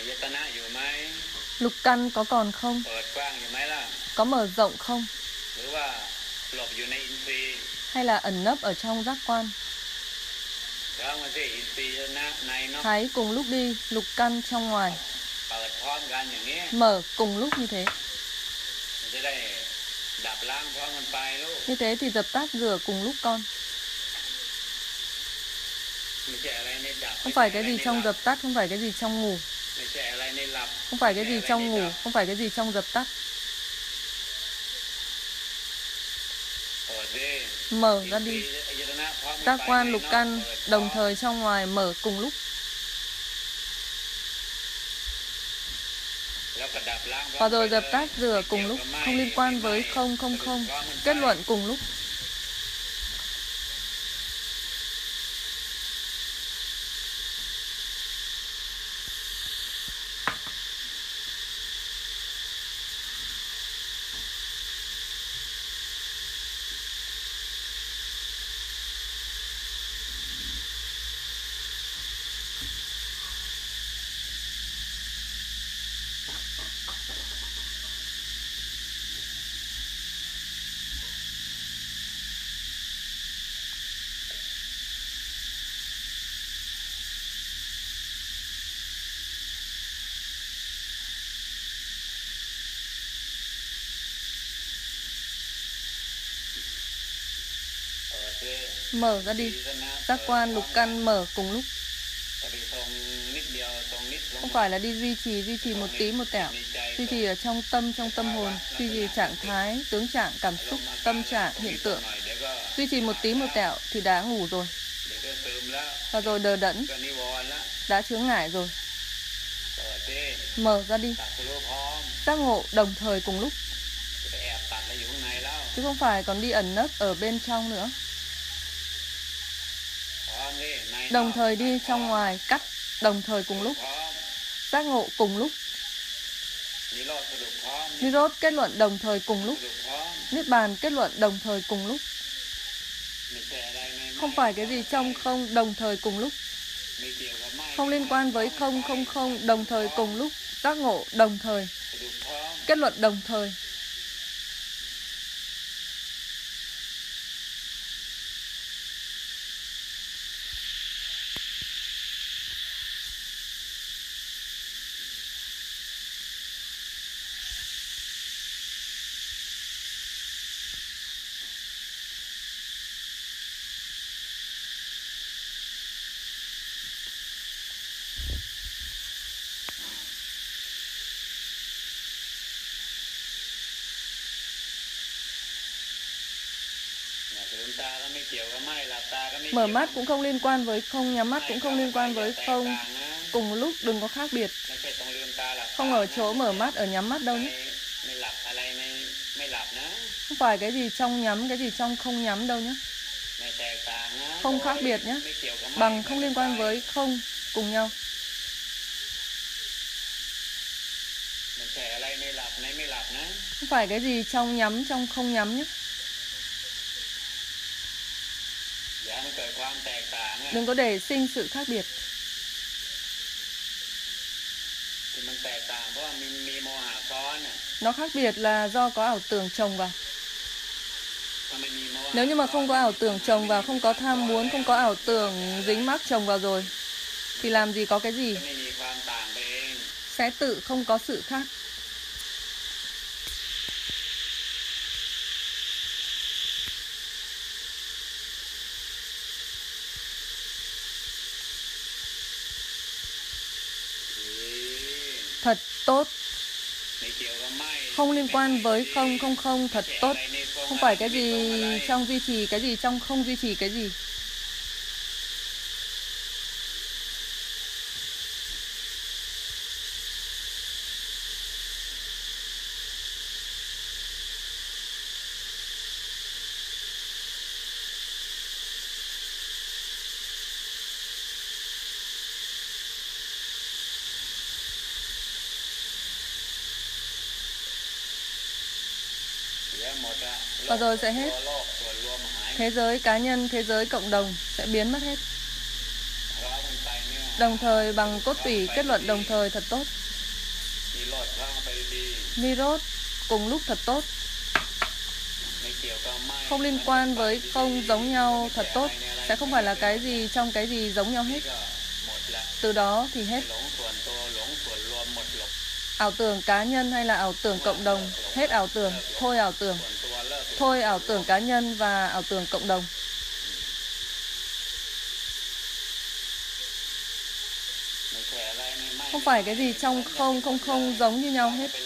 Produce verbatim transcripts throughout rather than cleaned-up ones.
Lục căn có còn không? Có mở rộng không? Hay là ẩn nấp ở trong giác quan? Thái cùng lúc đi, lục căn trong ngoài. Mở cùng lúc như thế. Như thế thì dập tắt rửa cùng lúc con. Không phải cái gì trong dập tắt, không phải cái gì trong ngủ. Không phải cái gì trong ngủ, không phải cái gì trong dập tắt. Mở ra đi. Giác quan lục căn đồng thời trong ngoài mở cùng lúc. Và rồi dập tắt rửa cùng lúc, không liên quan với không không không. Kết luận cùng lúc. Mở ra đi. Giác quan lục căn mở cùng lúc. Không phải là đi duy trì, duy trì một tí một tẹo. Duy trì ở trong tâm, trong tâm hồn. Duy trì trạng thái, tướng trạng, cảm xúc, tâm trạng, hiện tượng. Duy trì một tí một tẹo thì đã ngủ rồi. Và rồi đờ đẫn, đã chướng ngại rồi. Mở ra đi. Giác ngộ đồng thời cùng lúc. Chứ không phải còn đi ẩn nấp ở bên trong nữa. Đồng thời đi trong ngoài, cắt đồng thời cùng lúc. Giác ngộ cùng lúc. Nirod kết luận đồng thời cùng lúc. Niết bàn kết luận đồng thời cùng lúc. Không phải cái gì trong không đồng thời cùng lúc. Không liên quan với không không không đồng thời cùng lúc. Giác ngộ đồng thời. Kết luận đồng thời. Mở mắt cũng không liên quan với không, nhắm mắt cũng không liên quan với không. Cùng lúc đừng có khác biệt. Không ở chỗ mở mắt, ở nhắm mắt đâu nhé. Không phải cái gì trong nhắm, cái gì trong không nhắm đâu nhé. Không khác biệt nhé. Bằng không liên quan với không cùng nhau. Không phải cái gì trong nhắm, trong không nhắm nhé. Đừng có để sinh sự khác biệt. Nó khác biệt là do có ảo tưởng chồng vào. Nếu như mà không có ảo tưởng chồng vào, không có tham muốn, không có ảo tưởng dính mắc chồng vào rồi, thì làm gì có cái gì. Sẽ tự không có sự khác. Thật tốt. Không liên quan với không không không, thật tốt. Không phải cái gì trong duy trì, cái gì trong không duy trì cái gì. Và rồi sẽ hết. Thế giới cá nhân, thế giới cộng đồng sẽ biến mất hết. Đồng thời bằng cốt tủy kết luận đồng thời thật tốt. Nirot cùng lúc thật tốt, không liên quan với không giống nhau thật tốt, sẽ không phải là cái gì trong cái gì giống nhau hết. Từ đó thì hết. Ảo tưởng cá nhân hay là ảo tưởng cộng đồng, hết ảo tưởng, thôi ảo tưởng, thôi ảo tưởng cá nhân và ảo tưởng cộng đồng. Không phải cái gì trong không không không giống như nhau hết.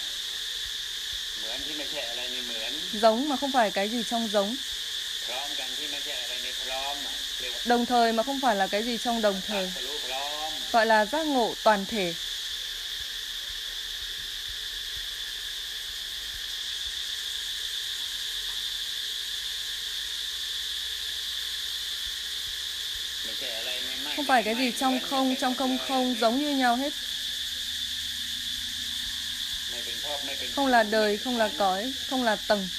Giống mà không phải cái gì trong giống. Đồng thời mà không phải là cái gì trong đồng thời, gọi là giác ngộ toàn thể. Không phải cái gì trong không, trong không không giống như nhau hết. Không là đời, không là cõi, không là tầng.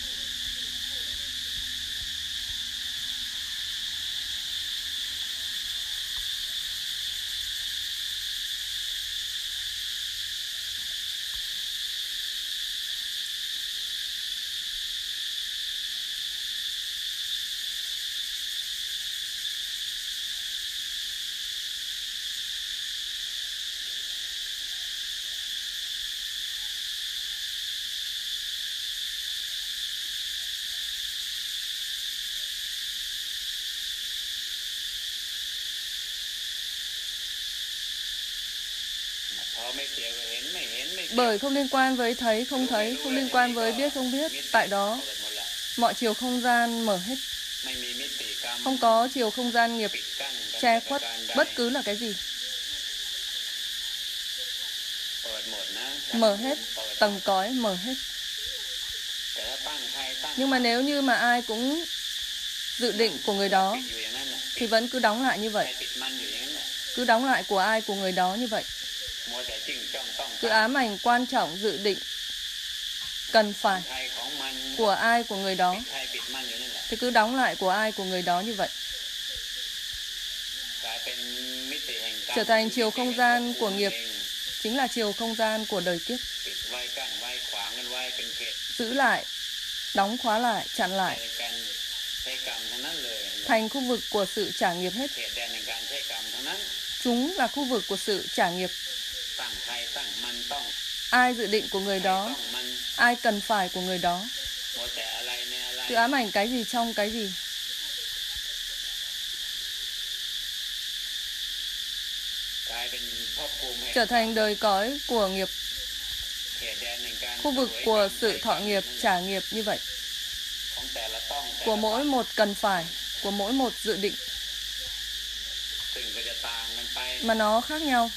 Bởi không liên quan với thấy, không thấy, không liên quan với biết, không biết. Tại đó, mọi chiều không gian mở hết. Không có chiều không gian nghiệp che khuất bất cứ là cái gì. Mở hết, tầng cõi mở hết. Nhưng mà nếu như mà ai cũng dự định của người đó, thì vẫn cứ đóng lại như vậy. Cứ đóng lại của ai của người đó như vậy. Cứ ám ảnh quan trọng dự định cần phải của ai của người đó, thì cứ đóng lại của ai của người đó như vậy. Trở thành chiều không gian của nghiệp, chính là chiều không gian của đời kiếp. Giữ lại, đóng khóa lại, chặn lại, thành khu vực của sự trả nghiệp hết. Chúng là khu vực của sự trả nghiệp. Ai dự định của người đó, ai cần phải của người đó. Cứ ám ảnh cái gì trong cái gì. Trở thành đời cõi của nghiệp, khu vực của sự thọ nghiệp, trả nghiệp như vậy. Của mỗi một cần phải, của mỗi một dự định. Mà nó khác nhau.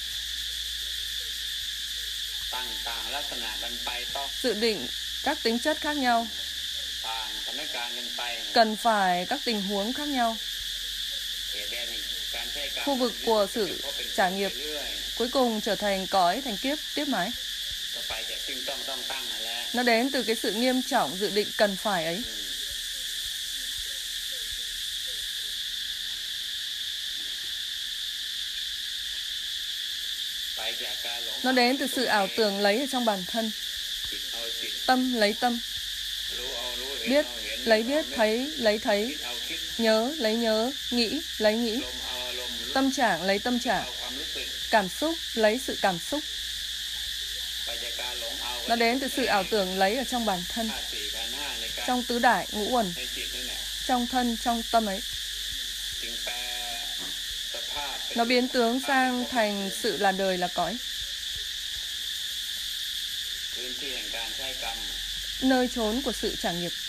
Dự định các tính chất khác nhau. Cần phải các tình huống khác nhau. Khu vực của sự trả nghiệp cuối cùng trở thành cõi, thành kiếp tiếp mãi. Nó đến từ cái sự nghiêm trọng dự định cần phải ấy. Nó đến từ sự ảo tưởng lấy ở trong bản thân. Tâm lấy tâm. Biết lấy biết, thấy lấy thấy. Nhớ lấy nhớ, nghĩ lấy nghĩ. Tâm trạng lấy tâm trạng. Cảm xúc lấy sự cảm xúc. Nó đến từ sự ảo tưởng lấy ở trong bản thân. Trong tứ đại, ngũ uẩn. Trong thân, trong tâm ấy. Nó biến tướng sang thành sự là đời, là cõi. Nơi chốn của sự trả nghiệp.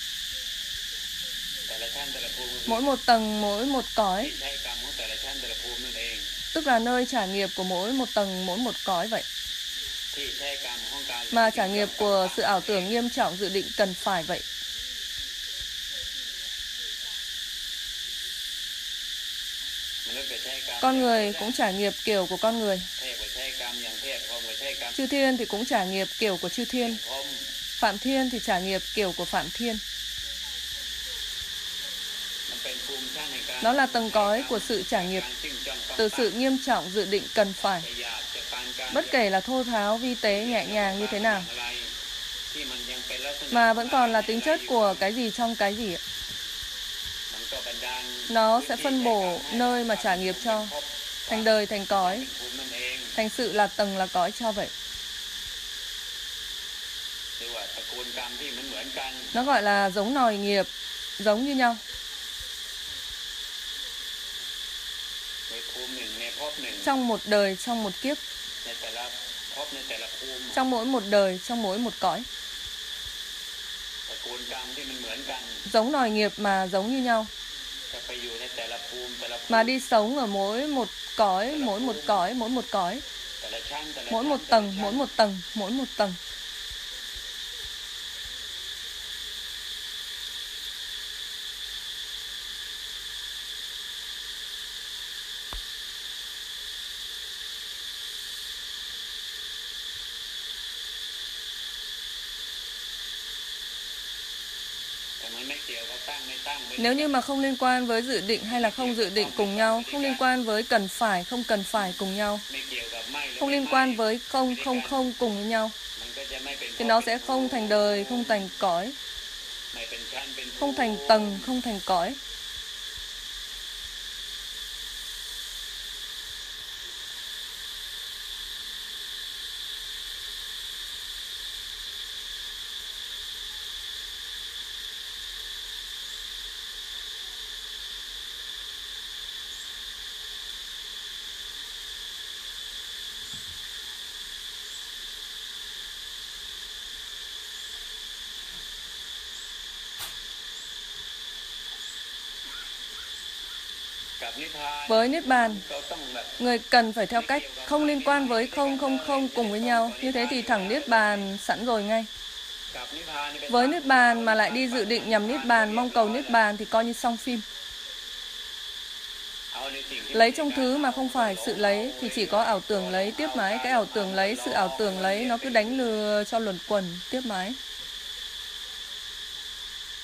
Mỗi một tầng, mỗi một cõi, tức là nơi trả nghiệp của mỗi một tầng, mỗi một cõi vậy. Mà trả nghiệp của sự ảo tưởng nghiêm trọng dự định cần phải vậy. Con người cũng trả nghiệp kiểu của con người. Chư thiên thì cũng trả nghiệp kiểu của chư thiên. Phạm thiên thì trả nghiệp kiểu của phạm thiên. Nó là tầng cõi của sự trả nghiệp, từ sự nghiêm trọng dự định cần phải. Bất kể là thô tháo, vi tế, nhẹ nhàng như thế nào, mà vẫn còn là tính chất của cái gì trong cái gì. Nó sẽ phân bổ nơi mà trả nghiệp cho, thành đời, thành cõi, thành sự là tầng là cõi cho vậy. Nó gọi là giống nòi nghiệp, giống như nhau. Trong một đời, trong một kiếp, trong mỗi một đời, trong mỗi một cõi. Giống nòi nghiệp mà giống như nhau, mà đi sống ở mỗi một cõi, mỗi một cõi, mỗi một cõi, mỗi một tầng, mỗi một tầng, mỗi một tầng. Nếu như mà không liên quan với dự định hay là không dự định cùng nhau, không liên quan với cần phải, không cần phải cùng nhau, không liên quan với không, không, không cùng với nhau, thì nó sẽ không thành đời, không thành cõi, không thành tầng, không thành cõi. Với Niết Bàn, người cần phải theo cách không liên quan với không, không, không cùng với nhau. Như thế thì thẳng Niết Bàn sẵn rồi ngay. Với Niết Bàn mà lại đi dự định nhằm Niết Bàn, mong cầu Niết Bàn thì coi như xong phim. Lấy trong thứ mà không phải sự lấy thì chỉ có ảo tưởng lấy tiếp mãi. Cái ảo tưởng lấy, sự ảo tưởng lấy nó cứ đánh lừa cho luẩn quẩn tiếp mãi.